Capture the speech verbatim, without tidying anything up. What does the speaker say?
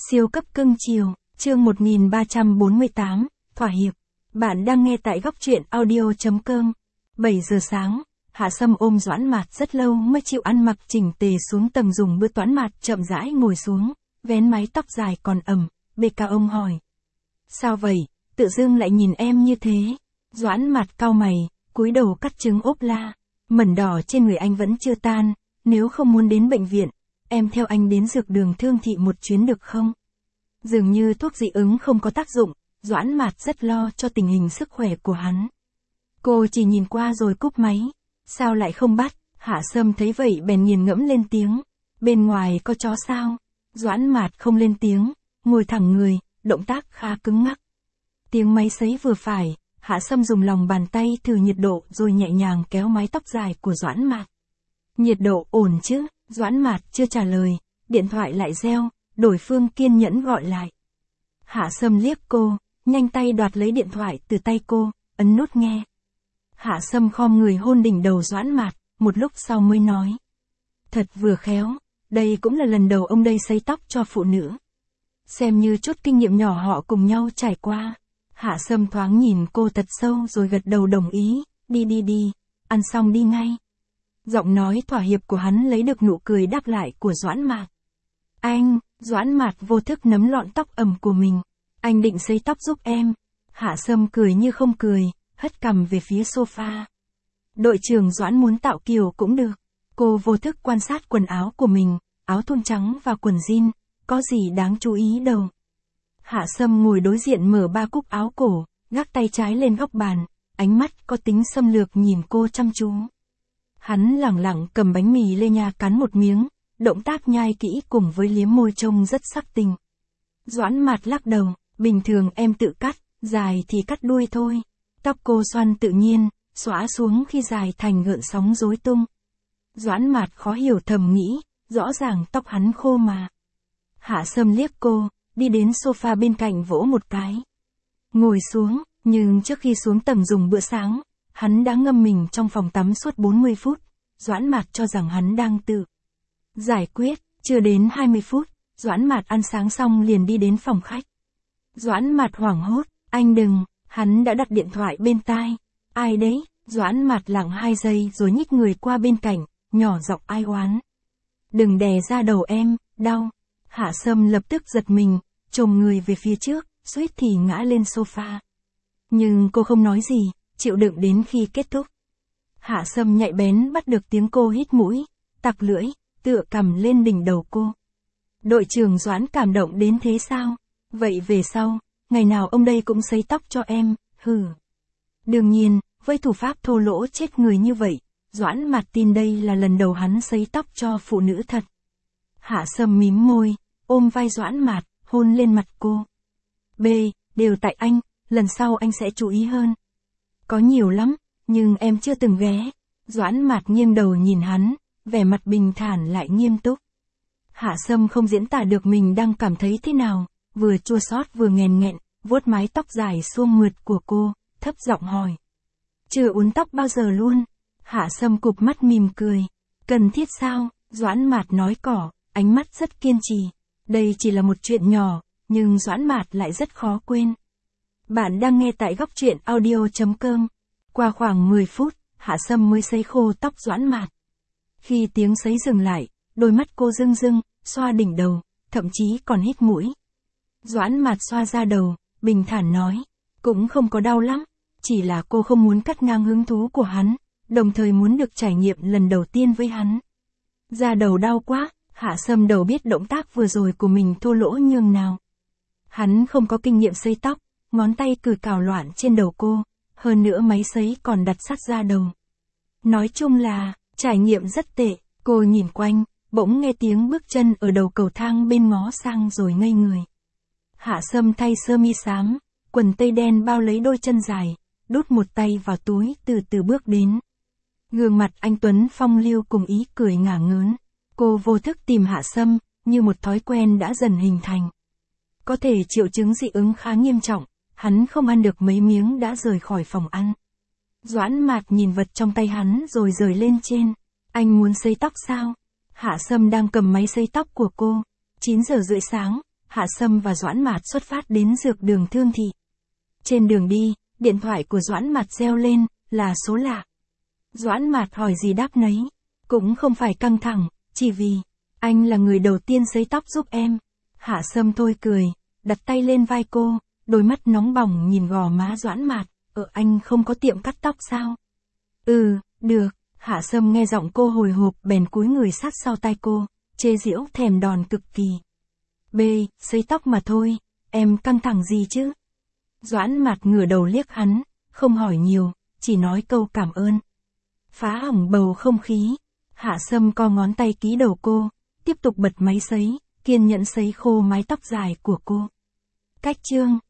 Siêu cấp cưng chiều, chương một nghìn ba trăm bốn mươi tám, thỏa hiệp. Bạn đang nghe tại góc truyện audio.com. bảy giờ sáng, Hạ Sâm ôm Doãn Mạt rất lâu mới chịu ăn mặc chỉnh tề xuống tầng dùng bữa. Doãn Mạt chậm rãi ngồi xuống, vén mái tóc dài còn ẩm, bê ca ông hỏi. Sao vậy, tự dưng lại nhìn em như thế? Doãn Mạt cau mày, cúi đầu cắt trứng ốp la. Mẩn đỏ trên người anh vẫn chưa tan, nếu không muốn đến bệnh viện, em theo anh đến dược đường Thương Thị một chuyến được không? Dường như thuốc dị ứng không có tác dụng, Doãn Mạt rất lo cho tình hình sức khỏe của hắn. Cô chỉ nhìn qua rồi cúp máy. Sao lại không bắt? Hạ Sâm thấy vậy bèn nghiền ngẫm lên tiếng. Bên ngoài có chó sao? Doãn Mạt không lên tiếng, ngồi thẳng người, động tác khá cứng ngắc. Tiếng máy sấy vừa phải, Hạ Sâm dùng lòng bàn tay thử nhiệt độ rồi nhẹ nhàng kéo mái tóc dài của Doãn Mạt. Nhiệt độ ổn chứ? Doãn Mạt chưa trả lời, điện thoại lại reo, đối phương kiên nhẫn gọi lại. Hạ Sâm liếc cô, nhanh tay đoạt lấy điện thoại từ tay cô, ấn nút nghe. Hạ Sâm khom người hôn đỉnh đầu Doãn Mạt, một lúc sau mới nói. Thật vừa khéo, đây cũng là lần đầu ông đây sấy tóc cho phụ nữ. Xem như chút kinh nghiệm nhỏ họ cùng nhau trải qua. Hạ Sâm thoáng nhìn cô thật sâu rồi gật đầu đồng ý, đi đi đi, ăn xong đi ngay. Giọng nói thỏa hiệp của hắn lấy được nụ cười đáp lại của Doãn Mạt. Anh, Doãn Mạt vô thức nắm lọn tóc ẩm của mình. Anh định sấy tóc giúp em. Hạ Sâm cười như không cười, hất cằm về phía sofa. Đội trưởng Doãn muốn tạo kiều cũng được. Cô vô thức quan sát quần áo của mình, áo thun trắng và quần jean, có gì đáng chú ý đâu. Hạ Sâm ngồi đối diện mở ba cúc áo cổ, gác tay trái lên góc bàn, ánh mắt có tính xâm lược nhìn cô chăm chú. Hắn lẳng lặng cầm bánh mì lê nha cắn một miếng, động tác nhai kỹ cùng với liếm môi trông rất sắc tình. Doãn Mạt lắc đầu, bình thường em tự cắt, dài thì cắt đuôi thôi. Tóc cô xoăn tự nhiên, xõa xuống khi dài thành gợn sóng rối tung. Doãn Mạt khó hiểu thầm nghĩ, rõ ràng tóc hắn khô mà. Hạ Sâm liếc cô, đi đến sofa bên cạnh vỗ một cái. Ngồi xuống, nhưng trước khi xuống tầng dùng bữa sáng, hắn đã ngâm mình trong phòng tắm suốt bốn mươi phút. Doãn Mạt cho rằng hắn đang tự giải quyết, chưa đến hai mươi phút, Doãn Mạt ăn sáng xong liền đi đến phòng khách. Doãn Mạt hoảng hốt, anh đừng, hắn đã đặt điện thoại bên tai. Ai đấy? Doãn Mạt lặng hai giây rồi nhích người qua bên cạnh, nhỏ giọng ai oán. Đừng đè ra đầu em, đau. Hạ Sâm lập tức giật mình, chồm người về phía trước, suýt thì ngã lên sofa. Nhưng cô không nói gì, chịu đựng đến khi kết thúc. Hạ Sâm nhạy bén bắt được tiếng cô hít mũi, tặc lưỡi, tựa cằm lên đỉnh đầu cô. Đội trưởng Doãn cảm động đến thế sao? Vậy về sau, ngày nào ông đây cũng sấy tóc cho em, hừ. Đương nhiên, với thủ pháp thô lỗ chết người như vậy, Doãn Mạt tin đây là lần đầu hắn sấy tóc cho phụ nữ thật. Hạ Sâm mím môi, ôm vai Doãn Mạt, hôn lên mặt cô. B, đều tại anh, lần sau anh sẽ chú ý hơn. Có nhiều lắm, nhưng em chưa từng ghé. Doãn Mạt nghiêng đầu nhìn hắn, vẻ mặt bình thản lại nghiêm túc. Hạ Sâm không diễn tả được mình đang cảm thấy thế nào, vừa chua xót vừa nghẹn nghẹn, vuốt mái tóc dài suông mượt của cô, thấp giọng hỏi. Chưa uốn tóc bao giờ luôn. Hạ Sâm cụp mắt mỉm cười. Cần thiết sao? Doãn Mạt nói cỏ, ánh mắt rất kiên trì. Đây chỉ là một chuyện nhỏ, nhưng Doãn Mạt lại rất khó quên. Bạn đang nghe tại góc truyện audio.com. Qua khoảng mười phút, Hạ Sâm mới sấy khô tóc Doãn Mạt. Khi tiếng sấy dừng lại, đôi mắt cô rưng rưng, xoa đỉnh đầu, thậm chí còn hít mũi. Doãn Mạt xoa ra đầu, bình thản nói, cũng không có đau lắm, chỉ là cô không muốn cắt ngang hứng thú của hắn, đồng thời muốn được trải nghiệm lần đầu tiên với hắn. Da đầu đau quá, Hạ Sâm đầu biết động tác vừa rồi của mình thô lỗ nhường nào. Hắn không có kinh nghiệm sấy tóc, ngón tay cử cào loạn trên đầu cô, hơn nữa máy sấy còn đặt sát da đầu. Nói chung là, trải nghiệm rất tệ, cô nhìn quanh, bỗng nghe tiếng bước chân ở đầu cầu thang bên ngó sang rồi ngây người. Hạ Sâm thay sơ mi xám, quần tây đen bao lấy đôi chân dài, đút một tay vào túi từ từ bước đến. Gương mặt anh Tuấn phong lưu cùng ý cười ngả ngớn. Cô vô thức tìm Hạ Sâm, như một thói quen đã dần hình thành. Có thể triệu chứng dị ứng khá nghiêm trọng, hắn không ăn được mấy miếng đã rời khỏi phòng ăn. Doãn Mạt nhìn vật trong tay hắn rồi rời lên trên. Anh muốn sấy tóc sao? Hạ Sâm đang cầm máy sấy tóc của cô. chín giờ rưỡi sáng, Hạ Sâm và Doãn Mạt xuất phát đến dược đường Thương Thị. Trên đường đi, điện thoại của Doãn Mạt reo lên, là số lạ. Doãn Mạt hỏi gì đáp nấy, cũng không phải căng thẳng, chỉ vì, anh là người đầu tiên sấy tóc giúp em. Hạ Sâm thôi cười, đặt tay lên vai cô, đôi mắt nóng bỏng nhìn gò má Doãn Mạt, ờ anh không có tiệm cắt tóc sao? Ừ, được, Hạ Sâm nghe giọng cô hồi hộp bèn cúi người sát sau tai cô, chế giễu thèm đòn cực kỳ. B, sấy tóc mà thôi, em căng thẳng gì chứ? Doãn Mạt ngửa đầu liếc hắn, không hỏi nhiều, chỉ nói câu cảm ơn. Phá hỏng bầu không khí, Hạ Sâm co ngón tay ký đầu cô, tiếp tục bật máy sấy, kiên nhẫn sấy khô mái tóc dài của cô. Cách chương